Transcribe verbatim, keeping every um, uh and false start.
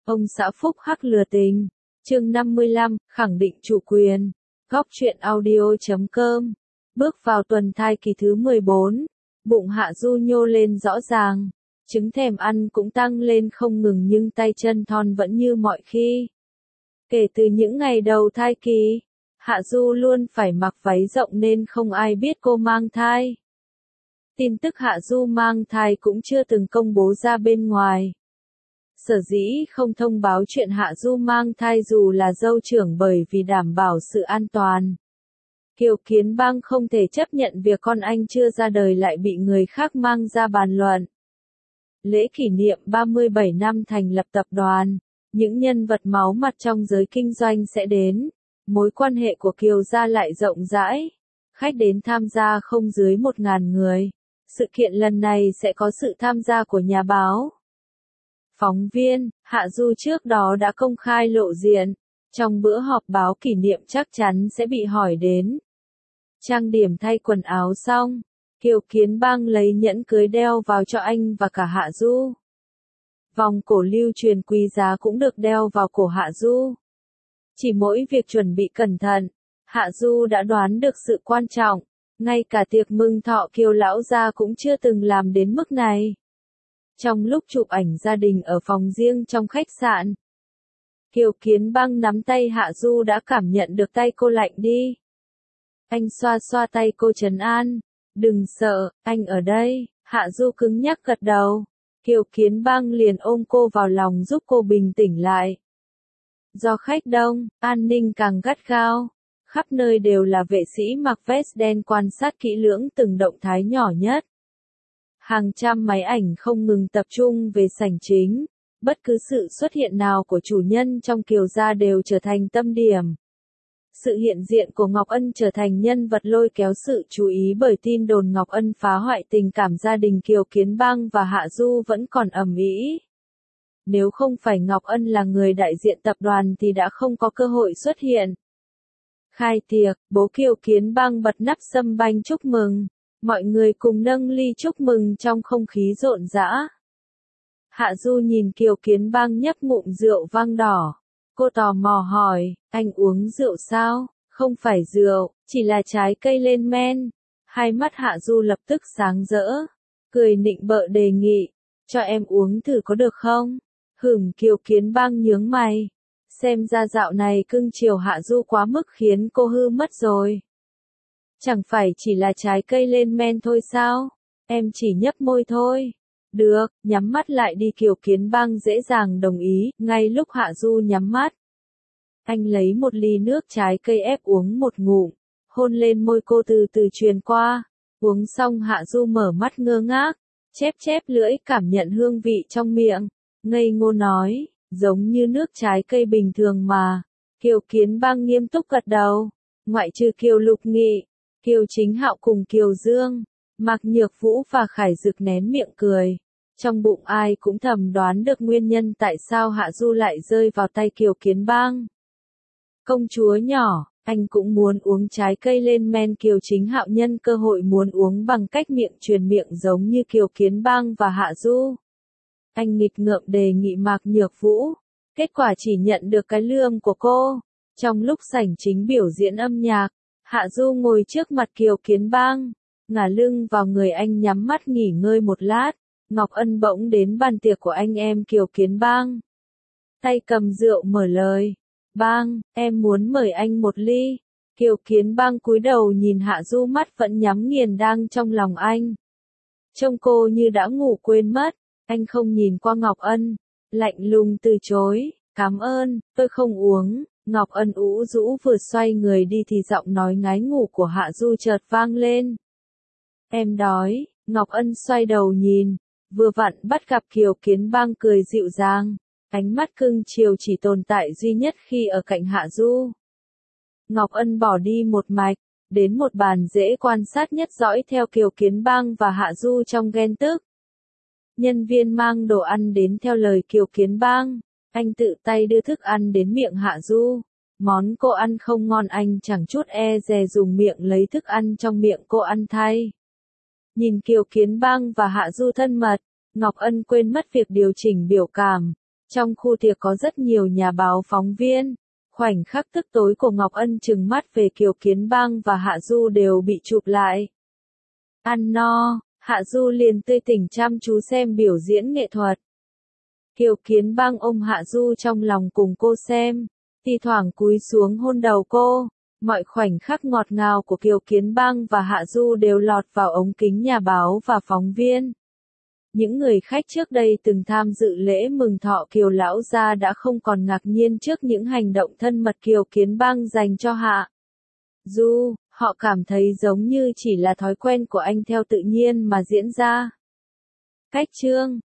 Ông xã phúc hắc lừa tình. Chương năm mươi lăm, khẳng định chủ quyền. Góc truyện audio chấm com. Bước vào tuần thai kỳ thứ mười bốn, bụng Hạ Du nhô lên rõ ràng, trứng thèm ăn cũng tăng lên không ngừng nhưng tay chân thon vẫn như mọi khi. Kể từ những ngày đầu thai kỳ, Hạ Du luôn phải mặc váy rộng nên không ai biết cô mang thai. Tin tức Hạ Du mang thai cũng chưa từng công bố ra bên ngoài. Sở dĩ không thông báo chuyện Hạ Du mang thai dù là dâu trưởng bởi vì đảm bảo sự an toàn. Kiều Kiến Bang không thể chấp nhận việc con anh chưa ra đời lại bị người khác mang ra bàn luận. Lễ kỷ niệm ba mươi bảy năm thành lập tập đoàn, những nhân vật máu mặt trong giới kinh doanh sẽ đến, mối quan hệ của Kiều gia lại rộng rãi, khách đến tham gia không dưới một ngàn người. Sự kiện lần này sẽ có sự tham gia của nhà báo, phóng viên. Hạ Du trước đó đã công khai lộ diện, trong bữa họp báo kỷ niệm chắc chắn sẽ bị hỏi đến. Trang điểm thay quần áo xong, Kiều Kiến Bang lấy nhẫn cưới đeo vào cho anh và cả Hạ Du. Vòng cổ lưu truyền quý giá cũng được đeo vào cổ Hạ Du. Chỉ mỗi việc chuẩn bị cẩn thận, Hạ Du đã đoán được sự quan trọng, ngay cả tiệc mừng thọ Kiều lão gia cũng chưa từng làm đến mức này. Trong lúc chụp ảnh gia đình ở phòng riêng trong khách sạn, Kiều Kiến Bang nắm tay Hạ Du đã cảm nhận được tay cô lạnh đi. Anh xoa xoa tay cô trấn an, đừng sợ, anh ở đây. Hạ Du cứng nhắc gật đầu. Kiều Kiến Bang liền ôm cô vào lòng giúp cô bình tĩnh lại. Do khách đông, an ninh càng gắt gao, khắp nơi đều là vệ sĩ mặc vest đen quan sát kỹ lưỡng từng động thái nhỏ nhất. Hàng trăm máy ảnh không ngừng tập trung về sảnh chính, bất cứ sự xuất hiện nào của chủ nhân trong Kiều gia đều trở thành tâm điểm. Sự hiện diện của Ngọc Ân trở thành nhân vật lôi kéo sự chú ý bởi tin đồn Ngọc Ân phá hoại tình cảm gia đình Kiều Kiến Bang và Hạ Du vẫn còn ầm ĩ. Nếu không phải Ngọc Ân là người đại diện tập đoàn thì đã không có cơ hội xuất hiện. Khai tiệc, bố Kiều Kiến Bang bật nắp sâm banh chúc mừng, mọi người cùng nâng ly chúc mừng trong không khí rộn rã. Hạ Du nhìn Kiều Kiến Bang nhấp ngụm rượu vang đỏ. Cô tò mò hỏi, anh uống rượu sao? Không phải rượu, chỉ là trái cây lên men. Hai mắt Hạ Du lập tức sáng rỡ, cười nịnh bợ đề nghị, cho em uống thử có được không? Hửng. Kiều Kiến Bang nhướng mày, xem ra dạo này cưng chiều Hạ Du quá mức khiến cô hư mất rồi. Chẳng phải chỉ là trái cây lên men thôi sao? Em chỉ nhấp môi thôi. Được, nhắm mắt lại đi. Kiều Kiến Bang dễ dàng đồng ý, ngay lúc Hạ Du nhắm mắt. Anh lấy một ly nước trái cây ép uống một ngụm, hôn lên môi cô từ từ truyền qua. Uống xong Hạ Du mở mắt ngơ ngác, chép chép lưỡi cảm nhận hương vị trong miệng, ngây ngô nói, giống như nước trái cây bình thường mà. Kiều Kiến Bang nghiêm túc gật đầu, ngoại trừ Kiều Lục Nghị, Kiều Chính Hạo cùng Kiều Dương, Mạc Nhược Vũ và Khải Dực nén miệng cười. Trong bụng ai cũng thầm đoán được nguyên nhân tại sao Hạ Du lại rơi vào tay Kiều Kiến Bang. Công chúa nhỏ, anh cũng muốn uống trái cây lên men. Kiều Chính Hạo nhân cơ hội muốn uống bằng cách miệng truyền miệng giống như Kiều Kiến Bang và Hạ Du. Anh nghịch ngợm đề nghị Mạc Nhược Vũ, kết quả chỉ nhận được cái lườm của cô. Trong lúc sảnh chính biểu diễn âm nhạc, Hạ Du ngồi trước mặt Kiều Kiến Bang, ngả lưng vào người anh nhắm mắt nghỉ ngơi một lát. Ngọc Ân bỗng đến bàn tiệc của anh em Kiều Kiến Bang. Tay cầm rượu mở lời. Bang, em muốn mời anh một ly. Kiều Kiến Bang cúi đầu nhìn Hạ Du, mắt vẫn nhắm nghiền đang trong lòng anh. Trông cô như đã ngủ quên mất. Anh không nhìn qua Ngọc Ân, lạnh lùng từ chối. Cảm ơn, tôi không uống. Ngọc Ân ủ rũ vừa xoay người đi thì giọng nói ngái ngủ của Hạ Du chợt vang lên. Em đói. Ngọc Ân xoay đầu nhìn, vừa vặn bắt gặp Kiều Kiến Bang cười dịu dàng, ánh mắt cưng chiều chỉ tồn tại duy nhất khi ở cạnh Hạ Du. Ngọc Ân bỏ đi một mạch, đến một bàn dễ quan sát nhất dõi theo Kiều Kiến Bang và Hạ Du trong ghen tức. Nhân viên mang đồ ăn đến theo lời Kiều Kiến Bang, anh tự tay đưa thức ăn đến miệng Hạ Du. Món cô ăn không ngon anh chẳng chút e dè dùng miệng lấy thức ăn trong miệng cô ăn thay. Nhìn Kiều Kiến Bang và Hạ Du thân mật, Ngọc Ân quên mất việc điều chỉnh biểu cảm, Trong khu tiệc có rất nhiều nhà báo phóng viên. Khoảnh khắc tức tối của Ngọc Ân trừng mắt về Kiều Kiến Bang và Hạ Du đều bị chụp lại. Ăn no, Hạ Du liền tươi tỉnh chăm chú xem biểu diễn nghệ thuật. Kiều Kiến Bang ôm Hạ Du trong lòng cùng cô xem, thi thoảng cúi xuống hôn đầu cô. Mọi khoảnh khắc ngọt ngào của Kiều Kiến Bang và Hạ Du đều lọt vào ống kính nhà báo và phóng viên. Những người khách trước đây từng tham dự lễ mừng thọ Kiều lão gia đã không còn ngạc nhiên trước những hành động thân mật Kiều Kiến Bang dành cho Hạ Du, họ cảm thấy giống như chỉ là thói quen của anh theo tự nhiên mà diễn ra. Cách chương